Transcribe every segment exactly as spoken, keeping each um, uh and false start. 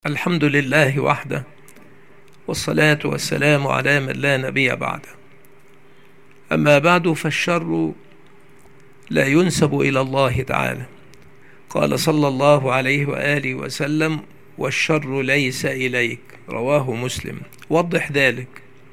الحمد لله وحده، والصلاة والسلام على من لا نبي بعده. أما بعد، فالشر لا ينسب إلى الله تعالى. قال صلى الله عليه وآله وسلم: والشر ليس إليك، رواه مسلم. وضح ذلك.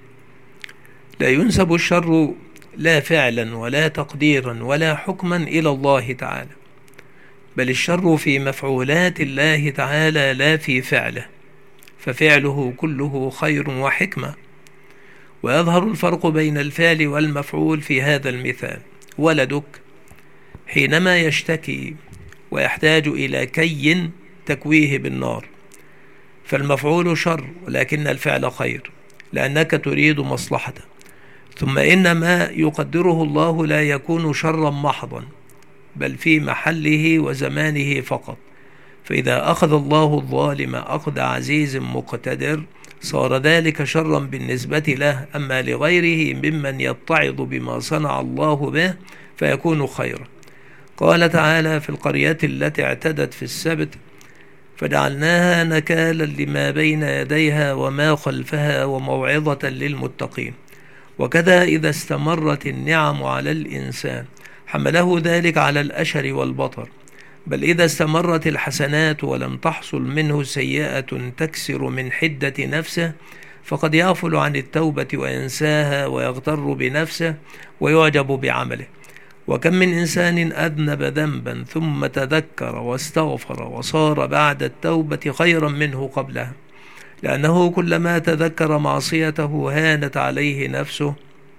لا ينسب الشر لا فعلا ولا تقديرا ولا حكما إلى الله تعالى، بل الشر في مفعولات الله تعالى لا في فعله، ففعله كله خير وحكمة. ويظهر الفرق بين الفعل والمفعول في هذا المثال: ولدك حينما يشتكي ويحتاج إلى كي تكويه بالنار، فالمفعول شر ولكن الفعل خير، لأنك تريد مصلحته. ثم إن ما يقدره الله لا يكون شرا محضا، بل في محله وزمانه فقط. فإذا أخذ الله الظالم أخذ عزيز مقتدر صار ذلك شرا بالنسبة له، أما لغيره ممن يتعظ بما صنع الله به فيكون خيرا. قال تعالى في القرية التي اعتدت في السبت: فجعلناها نكالا لما بين يديها وما خلفها وموعظة للمتقين. وكذا إذا استمرت النعم على الإنسان حمله ذلك على الأشر والبطر، بل إذا استمرت الحسنات ولم تحصل منه سيئة تكسر من حدة نفسه فقد يغفل عن التوبة وينساها ويغتر بنفسه ويعجب بعمله. وكم من إنسان أذنب ذنبا ثم تذكر واستغفر وصار بعد التوبة خيرا منه قبلها، لأنه كلما تذكر معصيته هانت عليه نفسه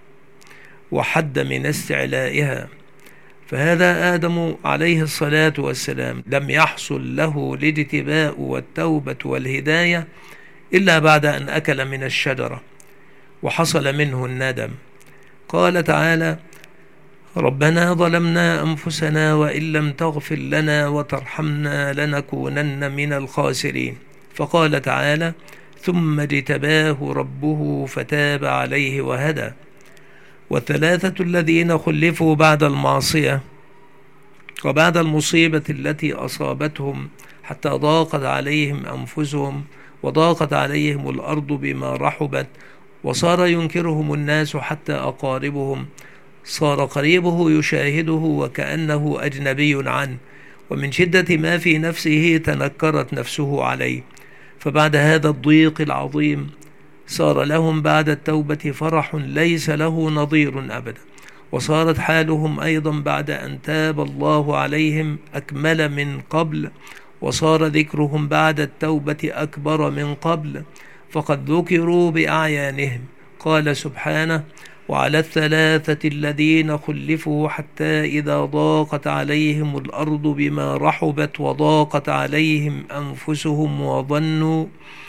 وحد من استعلائها. فهذا آدم عليه الصلاة والسلام لم يحصل له الاجتباء والتوبة والهداية إلا بعد أن أكل من الشجرة وحصل منه الندم. قال تعالى: ربنا ظلمنا أنفسنا وإن لم تغفر لنا وترحمنا لنكونن من الخاسرين. فقال تعالى: ثم اجتباه ربه فتاب عليه وهدى. والثلاثة الذين خلفوا بعد المعصية وبعد المصيبة التي أصابتهم حتى ضاقت عليهم أنفسهم وضاقت عليهم الأرض بما رحبت، وصار ينكرهم الناس حتى أقاربهم، صار قريبه يشاهده وكأنه أجنبي عنه، ومن شدة ما في نفسه تنكرت نفسه عليه. فبعد هذا الضيق العظيم صار لهم بعد التوبة فرح ليس له نظير أبدا، وصارت حالهم أيضا بعد أن تاب الله عليهم أكمل من قبل، وصار ذكرهم بعد التوبة أكبر من قبل، فقد ذكروا بأعيانهم. قال سبحانه: وعلى الثلاثة الذين خلفوا حتى إذا ضاقت عليهم الأرض بما رحبت وضاقت عليهم أنفسهم وظنوا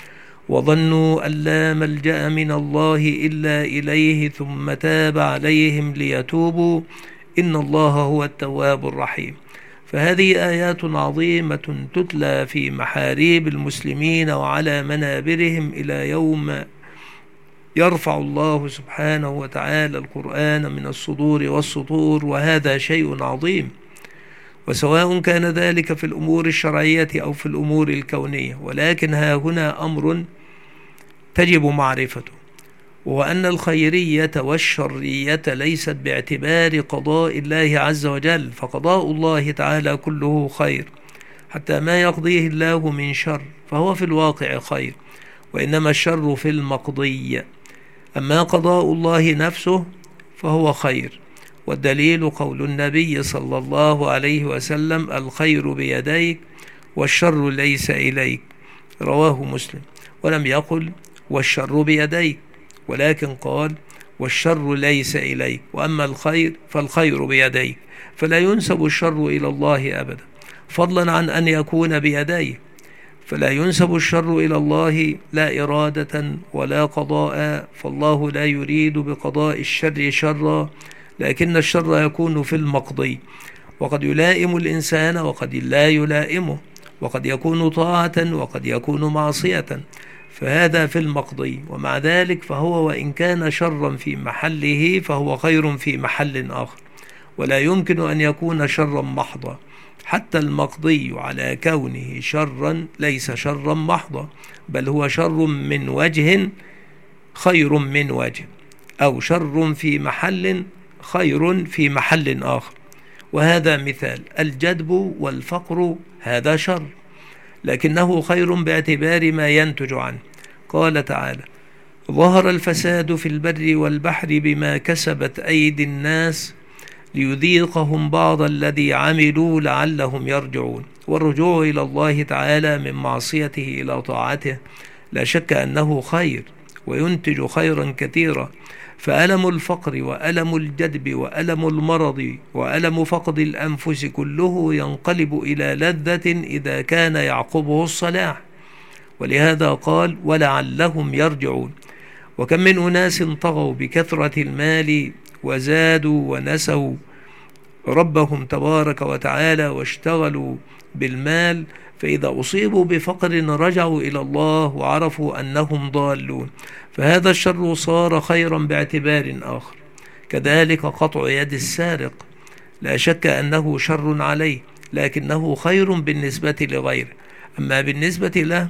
وظنوا أن لا ملجأ من الله إلا إليه ثم تاب عليهم ليتوبوا إن الله هو التواب الرحيم. فهذه آيات عظيمة تتلى في محاريب المسلمين وعلى منابرهم إلى يوم يرفع الله سبحانه وتعالى القرآن من الصدور والسطور، وهذا شيء عظيم. وسواء كان ذلك في الأمور الشرعية أو في الأمور الكونية، ولكن ها هنا أمر تجب معرفته، وهو أن الخيرية والشرية ليست باعتبار قضاء الله عز وجل، فقضاء الله تعالى كله خير، حتى ما يقضيه الله من شر فهو في الواقع خير، وإنما الشر في المقضي. أما قضاء الله نفسه فهو خير، والدليل قول النبي صلى الله عليه وسلم: الخير بيديك والشر ليس إليك، رواه مسلم. ولم يقل والشر بيديك، ولكن قال والشر ليس إليك، وأما الخير فالخير بيديك. فلا ينسب الشر إلى الله أبدا، فضلا عن أن يكون بيديه. فلا ينسب الشر إلى الله لا إرادة ولا قضاء، فالله لا يريد بقضاء الشر شرا، لكن الشر يكون في المقضي، وقد يلائم الإنسان وقد لا يلائمه، وقد يكون طاعة وقد يكون معصية، فهذا في المقضي. ومع ذلك فهو وإن كان شرا في محله فهو خير في محل آخر، ولا يمكن أن يكون شرا محضا، حتى المقضي على كونه شرا ليس شرا محضا، بل هو شر من وجه خير من وجه، أو شر في محل خير في محل آخر. وهذا مثال: الجدب والفقر هذا شر، لكنه خير باعتبار ما ينتج عنه. قال تعالى: ظهر الفساد في البر والبحر بما كسبت أيدي الناس ليذيقهم بعض الذي عملوا لعلهم يرجعون. والرجوع إلى الله تعالى من معصيته إلى طاعته لا شك أنه خير وينتج خيرا كثيرا، فألم الفقر وألم الجدب وألم المرض وألم فقد الأنفس كله ينقلب إلى لذة إذا كان يعقبه الصلاح. ولهذا قال: ولعلهم يرجعون. وكم من أناس طغوا بكثرة المال وزادوا ونسوا ربهم تبارك وتعالى واشتغلوا بالمال، فإذا أصيبوا بفقر رجعوا إلى الله وعرفوا أنهم ضالون، فهذا الشر صار خيرا باعتبار آخر. كذلك قطع يد السارق لا شك أنه شر عليه، لكنه خير بالنسبة لغيره. أما بالنسبة له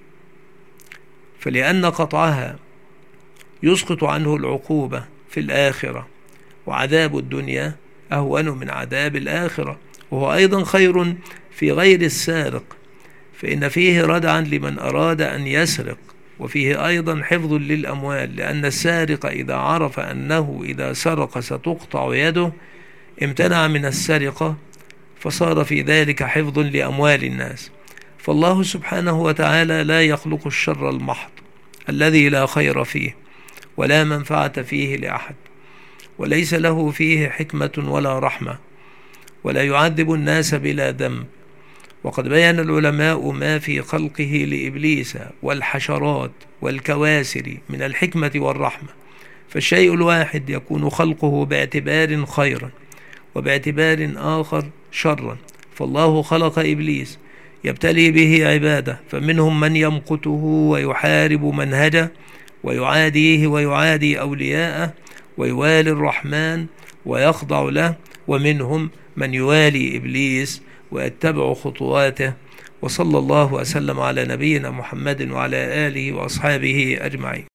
فلأن قطعها يسقط عنه العقوبة في الآخرة، وعذاب الدنيا أهون من عذاب الآخرة، وهو أيضا خير في غير السارق، فإن فيه ردعا لمن أراد أن يسرق، وفيه أيضا حفظ للأموال، لأن السارق إذا عرف أنه إذا سرق ستقطع يده امتنع من السرقة، فصار في ذلك حفظ لأموال الناس. فالله سبحانه وتعالى لا يخلق الشر المحض الذي لا خير فيه ولا منفعة فيه لأحد، وليس له فيه حكمة ولا رحمة، ولا يعذب الناس بلا ذنب. وقد بين العلماء ما في خلقه لإبليس والحشرات والكواسر من الحكمة والرحمة، فالشيء الواحد يكون خلقه باعتبار خيرا وباعتبار آخر شرا. فالله خلق إبليس يبتلي به عباده، فمنهم من يمقته ويحارب منهجه ويعاديه ويعادي أولياءه ويوالي الرحمن ويخضع له، ومنهم من يوالي إبليس ويتبع خطواته. وصلى الله وسلم على نبينا محمد وعلى آله وأصحابه أجمعين.